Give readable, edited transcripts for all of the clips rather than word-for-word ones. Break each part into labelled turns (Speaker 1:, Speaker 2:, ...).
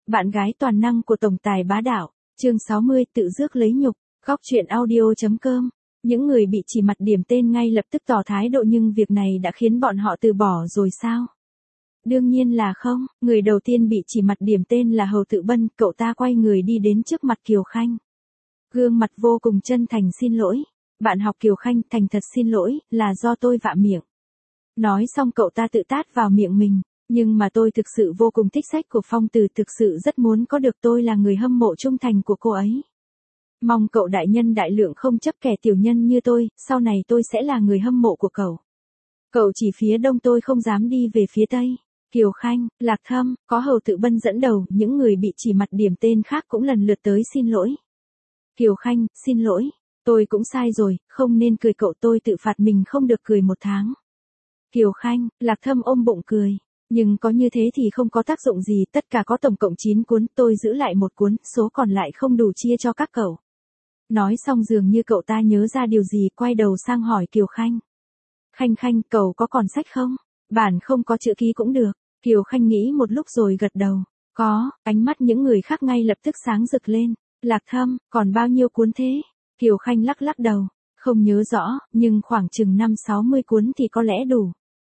Speaker 1: Bạn gái toàn năng của tổng tài bá đạo, chương 60 tự rước lấy nhục, góc truyện audio.com. Những người bị chỉ mặt điểm tên ngay lập tức tỏ thái độ nhưng việc này đã khiến bọn họ từ bỏ rồi sao? Đương nhiên là không, người đầu tiên bị chỉ mặt điểm tên là Hầu Tự Bân, cậu ta quay người đi đến trước mặt Kiều Khanh. Gương mặt vô cùng chân thành xin lỗi. Bạn học Kiều Khanh, thành thật xin lỗi, là do tôi vạ miệng. Nói xong cậu ta tự tát vào miệng mình. Nhưng mà tôi thực sự vô cùng thích sách của Phong Từ, thực sự rất muốn có được, tôi là người hâm mộ trung thành của cô ấy. Mong cậu đại nhân đại lượng không chấp kẻ tiểu nhân như tôi, sau này tôi sẽ là người hâm mộ của cậu. Cậu chỉ phía đông, tôi không dám đi về phía tây. Kiều Khanh, Lạc Thâm, có Hầu Tự Bân dẫn đầu, những người bị chỉ mặt điểm tên khác cũng lần lượt tới xin lỗi. Kiều Khanh, xin lỗi, tôi cũng sai rồi, không nên cười cậu, tôi tự phạt mình không được cười 1 tháng. Kiều Khanh, Lạc Thâm ôm bụng cười. Nhưng có như thế thì không có tác dụng gì, tất cả có tổng cộng 9 cuốn, tôi giữ lại 1 cuốn, số còn lại không đủ chia cho các cậu. Nói xong dường như cậu ta nhớ ra điều gì, quay đầu sang hỏi Kiều Khanh. Khanh, cậu có còn sách không? Bản không có chữ ký cũng được. Kiều Khanh nghĩ một lúc rồi gật đầu. Có, ánh mắt những người khác ngay lập tức sáng rực lên. Lạc Thâm, còn bao nhiêu cuốn thế? Kiều Khanh lắc đầu. Không nhớ rõ, nhưng khoảng chừng 5-60 cuốn thì có lẽ đủ.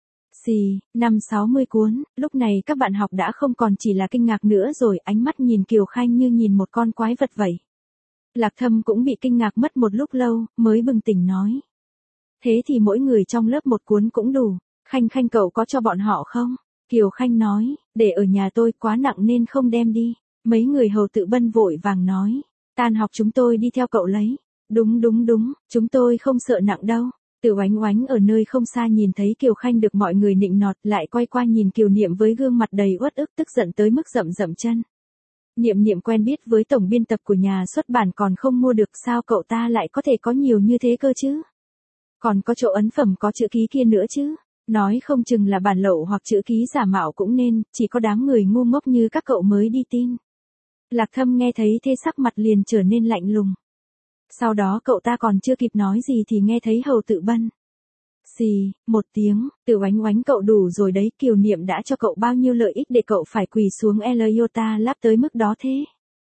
Speaker 1: 5-60 cuốn, lúc này các bạn học đã không còn chỉ là kinh ngạc nữa rồi, ánh mắt nhìn Kiều Khanh như nhìn một con quái vật vậy. Lạc Thâm cũng bị kinh ngạc mất một lúc lâu, mới bừng tỉnh nói. Thế thì mỗi người trong lớp 1 cuốn cũng đủ, Khanh cậu có cho bọn họ không? Kiều Khanh nói, để ở nhà tôi quá nặng nên không đem đi. Mấy người Hầu Tự Bân vội vàng nói, tan học chúng tôi đi theo cậu lấy. Đúng, chúng tôi không sợ nặng đâu. Từ Oánh Oánh ở nơi không xa nhìn thấy Kiều Khanh được mọi người nịnh nọt, lại quay qua nhìn Kiều Niệm với gương mặt đầy uất ức, tức giận tới mức rậm chân. Niệm quen biết với tổng biên tập của nhà xuất bản còn không mua được, sao cậu ta lại có thể có nhiều như thế cơ chứ? Còn có chỗ ấn phẩm có chữ ký kia nữa chứ? Nói không chừng là bản lậu hoặc chữ ký giả mạo cũng nên, chỉ có đám người ngu ngốc như các cậu mới đi tin. Lạc Thâm nghe thấy thế sắc mặt liền trở nên lạnh lùng. Sau đó cậu ta còn chưa kịp nói gì thì nghe thấy Hầu Tự Bân. Một tiếng, Từ Oánh cậu đủ rồi đấy, Kiều Niệm đã cho cậu bao nhiêu lợi ích để cậu phải quỳ xuống El Iota láp tới mức đó thế?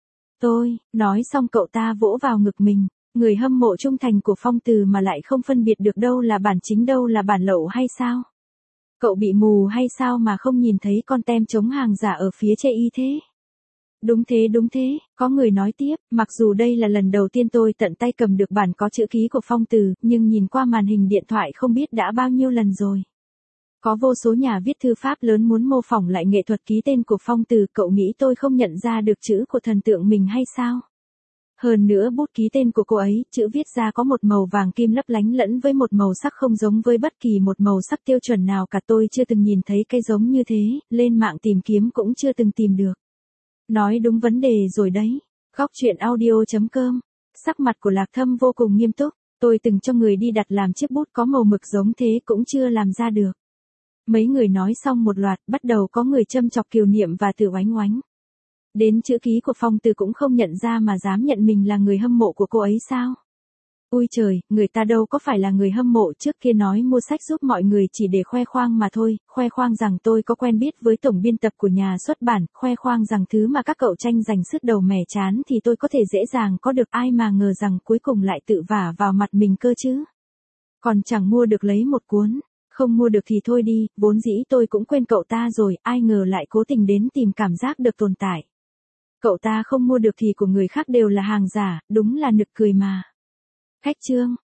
Speaker 1: Nói xong cậu ta vỗ vào ngực mình, người hâm mộ trung thành của Phong Từ mà lại không phân biệt được đâu là bản chính đâu là bản lậu hay sao? Cậu bị mù hay sao mà không nhìn thấy con tem chống hàng giả ở phía chê y thế? Đúng thế, có người nói tiếp, mặc dù đây là lần đầu tiên tôi tận tay cầm được bản có chữ ký của Phong Từ, nhưng nhìn qua màn hình điện thoại không biết đã bao nhiêu lần rồi. Có vô số nhà viết thư pháp lớn muốn mô phỏng lại nghệ thuật ký tên của Phong Từ, cậu nghĩ tôi không nhận ra được chữ của thần tượng mình hay sao? Hơn nữa bút ký tên của cô ấy, chữ viết ra có một màu vàng kim lấp lánh lẫn với một màu sắc không giống với bất kỳ một màu sắc tiêu chuẩn nào cả, tôi chưa từng nhìn thấy cái giống như thế, lên mạng tìm kiếm cũng chưa từng tìm được. Nói đúng vấn đề rồi đấy. Góc truyện audio.com. Sắc mặt của Lạc Thâm vô cùng nghiêm túc. Tôi từng cho người đi đặt làm chiếc bút có màu mực giống thế cũng chưa làm ra được. Mấy người nói xong một loạt, bắt đầu có người châm chọc Kiều Niệm và Từ Oánh. Đến chữ ký của Phong Từ cũng không nhận ra mà dám nhận mình là người hâm mộ của cô ấy sao? Ui trời, người ta đâu có phải là người hâm mộ, trước kia nói mua sách giúp mọi người chỉ để khoe khoang mà thôi, khoe khoang rằng tôi có quen biết với tổng biên tập của nhà xuất bản, khoe khoang rằng thứ mà các cậu tranh giành sứt đầu mẻ chán thì tôi có thể dễ dàng có được, ai mà ngờ rằng cuối cùng lại tự vả vào mặt mình cơ chứ. Còn chẳng mua được lấy 1 cuốn, không mua được thì thôi đi, vốn dĩ tôi cũng quên cậu ta rồi, ai ngờ lại cố tình đến tìm cảm giác được tồn tại. Cậu ta không mua được thì của người khác đều là hàng giả, đúng là nực cười mà. Khách trương,